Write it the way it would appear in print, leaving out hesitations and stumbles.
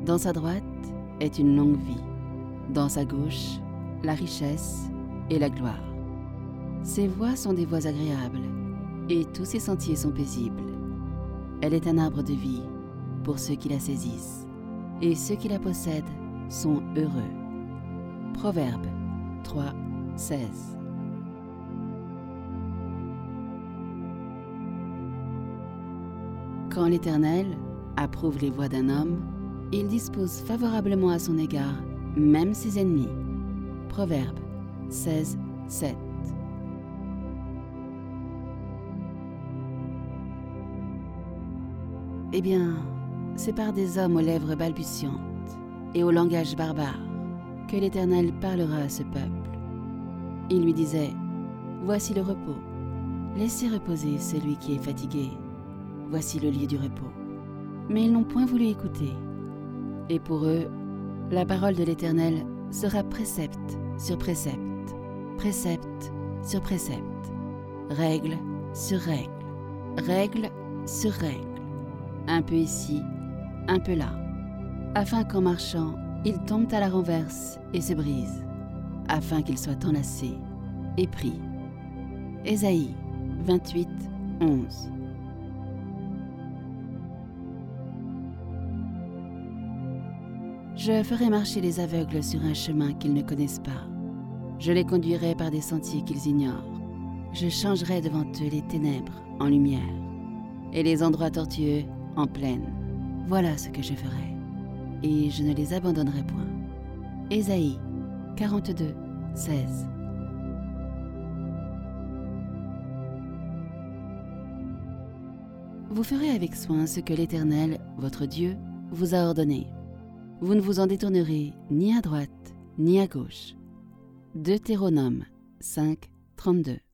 Dans sa droite est une longue vie, dans sa gauche, la richesse et la gloire. Ses voies sont des voies agréables, et tous ses sentiers sont paisibles. Elle est un arbre de vie pour ceux qui la saisissent, et ceux qui la possèdent sont heureux. Proverbe 3, 16. Quand l'Éternel approuve les voies d'un homme, il dispose favorablement à son égard même ses ennemis. Proverbe 16, 7. Eh bien, c'est par des hommes aux lèvres balbutiantes et au langage barbare que l'Éternel parlera à ce peuple. Il lui disait : voici le repos, laissez reposer celui qui est fatigué, voici le lieu du repos. Mais ils n'ont point voulu écouter. Et pour eux, la parole de l'Éternel sera précepte sur précepte, précepte sur précepte, règle sur règle, règle sur règle, un peu ici, un peu là, afin qu'en marchant, ils tombent à la renverse et se brisent, afin qu'ils soient enlacés et pris. Ésaïe 28, 11. Je ferai marcher les aveugles sur un chemin qu'ils ne connaissent pas. Je les conduirai par des sentiers qu'ils ignorent. Je changerai devant eux les ténèbres en lumière et les endroits tortueux en plaine. Voilà ce que je ferai, et je ne les abandonnerai point. Ésaïe 42, 16. Vous ferez avec soin ce que l'Éternel, votre Dieu, vous a ordonné. Vous ne vous en détournerez ni à droite, ni à gauche. Deutéronome 5, 32.